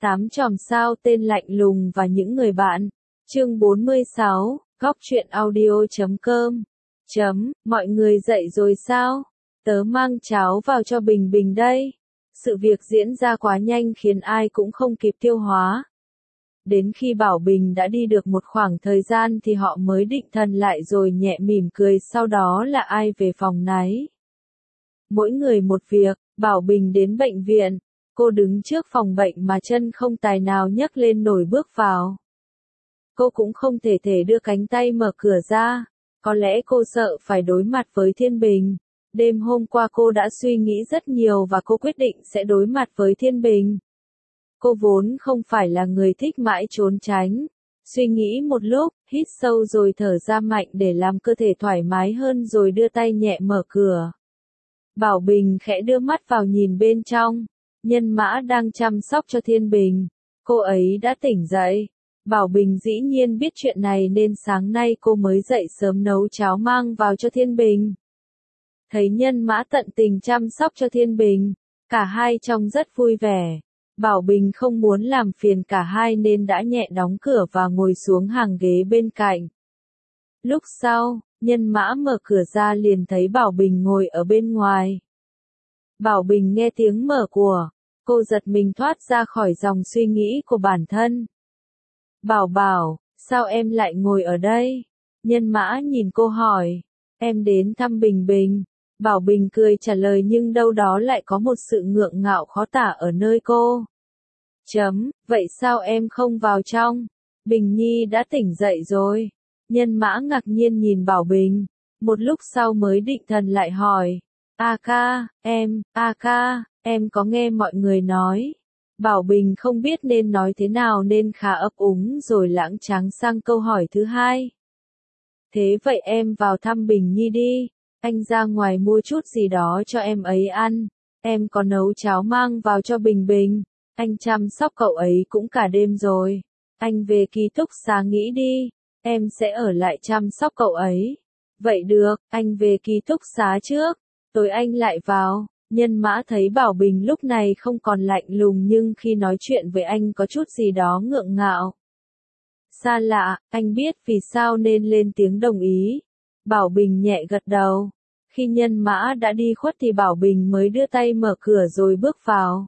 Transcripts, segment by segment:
8 chòm sao tên lạnh lùng và những người bạn. Chương 46, góc truyện audio.com. Mọi người dậy rồi sao? Tớ mang cháo vào cho Bình Bình đây. Sự việc diễn ra quá nhanh khiến ai cũng không kịp tiêu hóa. Đến khi Bảo Bình đã đi được một khoảng thời gian thì họ mới định thần lại rồi nhẹ mỉm cười, sau đó là ai về phòng nấy. Mỗi người một việc. Bảo Bình đến bệnh viện. Cô đứng trước phòng bệnh mà chân không tài nào nhấc lên nổi bước vào. Cô cũng không thể đưa cánh tay mở cửa ra. Có lẽ cô sợ phải đối mặt với Thiên Bình. Đêm hôm qua cô đã suy nghĩ rất nhiều và cô quyết định sẽ đối mặt với Thiên Bình. Cô vốn không phải là người thích mãi trốn tránh. Suy nghĩ một lúc, hít sâu rồi thở ra mạnh để làm cơ thể thoải mái hơn rồi đưa tay nhẹ mở cửa. Bảo Bình khẽ đưa mắt vào nhìn bên trong. Nhân Mã đang chăm sóc cho Thiên Bình. Cô ấy đã tỉnh dậy. Bảo Bình dĩ nhiên biết chuyện này nên sáng nay cô mới dậy sớm nấu cháo mang vào cho Thiên Bình. Thấy Nhân Mã tận tình chăm sóc cho Thiên Bình, cả hai trông rất vui vẻ. Bảo Bình không muốn làm phiền cả hai nên đã nhẹ đóng cửa và ngồi xuống hàng ghế bên cạnh. Lúc sau, Nhân Mã mở cửa ra liền thấy Bảo Bình ngồi ở bên ngoài. Bảo Bình nghe tiếng mở của, cô giật mình thoát ra khỏi dòng suy nghĩ của bản thân. Bảo, sao em lại ngồi ở đây? Nhân Mã nhìn cô hỏi. Em đến thăm Bình Bình. Bảo Bình cười trả lời nhưng đâu đó lại có một sự ngượng ngạo khó tả ở nơi cô. Vậy sao em không vào trong? Bình Nhi đã tỉnh dậy rồi. Nhân Mã ngạc nhiên nhìn Bảo Bình. Một lúc sau mới định thần lại hỏi. A ca, em có nghe mọi người nói. Bảo Bình không biết nên nói thế nào nên khá ấp úng rồi lãng tránh sang câu hỏi thứ hai. Thế vậy em vào thăm Bình Nhi đi. Anh ra ngoài mua chút gì đó cho em ấy ăn. Em có nấu cháo mang vào cho Bình Bình. Anh chăm sóc cậu ấy cũng cả đêm rồi. Anh về ký túc xá nghỉ đi. Em sẽ ở lại chăm sóc cậu ấy. Vậy được, anh về ký túc xá trước. Tối anh lại vào. Nhân Mã thấy Bảo Bình lúc này không còn lạnh lùng nhưng khi nói chuyện với anh có chút gì đó ngượng ngạo. Xa lạ, anh biết vì sao nên lên tiếng đồng ý. Bảo Bình nhẹ gật đầu. Khi Nhân Mã đã đi khuất thì Bảo Bình mới đưa tay mở cửa rồi bước vào.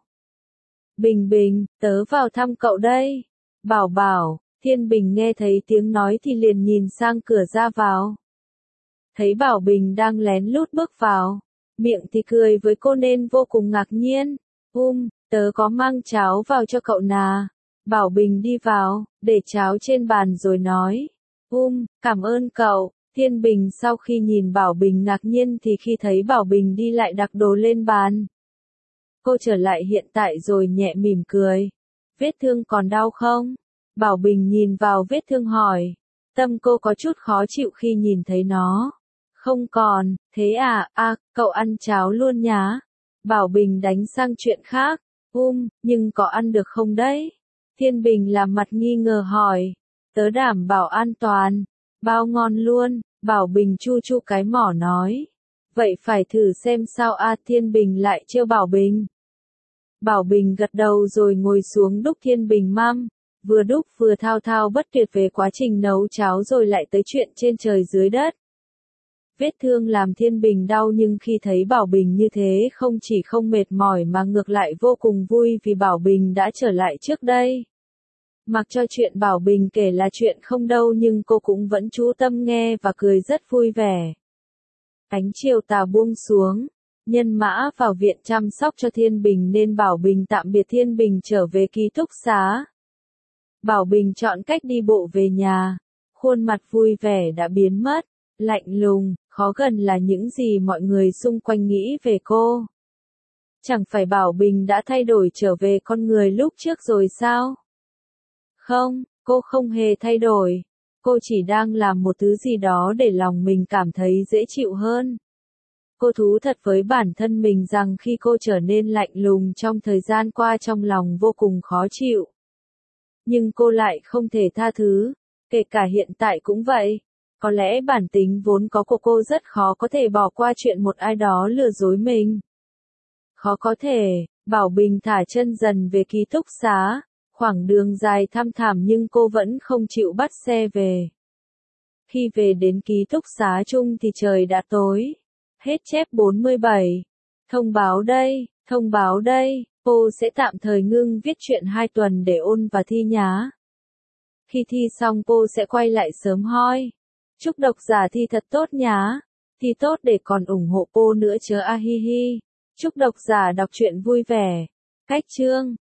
Bình, tớ vào thăm cậu đây. Bảo, Thiên Bình nghe thấy tiếng nói thì liền nhìn sang cửa ra vào. Thấy Bảo Bình đang lén lút bước vào. Miệng thì cười với cô nên vô cùng ngạc nhiên. Tớ có mang cháo vào cho cậu nà. Bảo Bình đi vào, để cháo trên bàn rồi nói. Cảm ơn cậu. Thiên Bình sau khi nhìn Bảo Bình ngạc nhiên thì khi thấy Bảo Bình đi lại đặt đồ lên bàn. Cô trở lại hiện tại rồi nhẹ mỉm cười. Vết thương còn đau không? Bảo Bình nhìn vào vết thương hỏi. Tâm cô có chút khó chịu khi nhìn thấy nó. Không còn, thế à, cậu ăn cháo luôn nhá. Bảo Bình đánh sang chuyện khác. Nhưng có ăn được không đấy? Thiên Bình làm mặt nghi ngờ hỏi. Tớ đảm bảo an toàn. Bao ngon luôn, Bảo Bình chu chu cái mỏ nói. Vậy phải thử xem sao Thiên Bình lại trêu Bảo Bình. Bảo Bình gật đầu rồi ngồi xuống đúc Thiên Bình mâm. Vừa đúc vừa thao bất tuyệt về quá trình nấu cháo rồi lại tới chuyện trên trời dưới đất. Vết thương làm Thiên Bình đau nhưng khi thấy Bảo Bình như thế không chỉ không mệt mỏi mà ngược lại vô cùng vui vì Bảo Bình đã trở lại trước đây. Mặc cho chuyện Bảo Bình kể là chuyện không đâu nhưng cô cũng vẫn chú tâm nghe và cười rất vui vẻ. Ánh chiều tà buông xuống. Nhân Mã vào viện chăm sóc cho Thiên Bình nên Bảo Bình tạm biệt Thiên Bình trở về ký túc xá. Bảo Bình chọn cách đi bộ về nhà. Khuôn mặt vui vẻ đã biến mất. Lạnh lùng, khó gần là những gì mọi người xung quanh nghĩ về cô. Chẳng phải Bảo Bình đã thay đổi trở về con người lúc trước rồi sao? Không, cô không hề thay đổi. Cô chỉ đang làm một thứ gì đó để lòng mình cảm thấy dễ chịu hơn. Cô thú thật với bản thân mình rằng khi cô trở nên lạnh lùng trong thời gian qua trong lòng vô cùng khó chịu. Nhưng cô lại không thể tha thứ, kể cả hiện tại cũng vậy. Có lẽ bản tính vốn có của cô rất khó có thể bỏ qua chuyện một ai đó lừa dối mình. Khó có thể, Bảo Bình thả chân dần về ký túc xá. Khoảng đường dài thăm thẳm nhưng cô vẫn không chịu bắt xe về. Khi về đến ký túc xá chung thì trời đã tối. Hết chép 47. Thông báo đây, cô sẽ tạm thời ngưng viết truyện 2 tuần để ôn và thi nhá. Khi thi xong cô sẽ quay lại sớm hoi. Chúc độc giả thi thật tốt nhá. Thi tốt để còn ủng hộ cô nữa chớ a hi hi. Chúc độc giả đọc truyện vui vẻ. Cách chương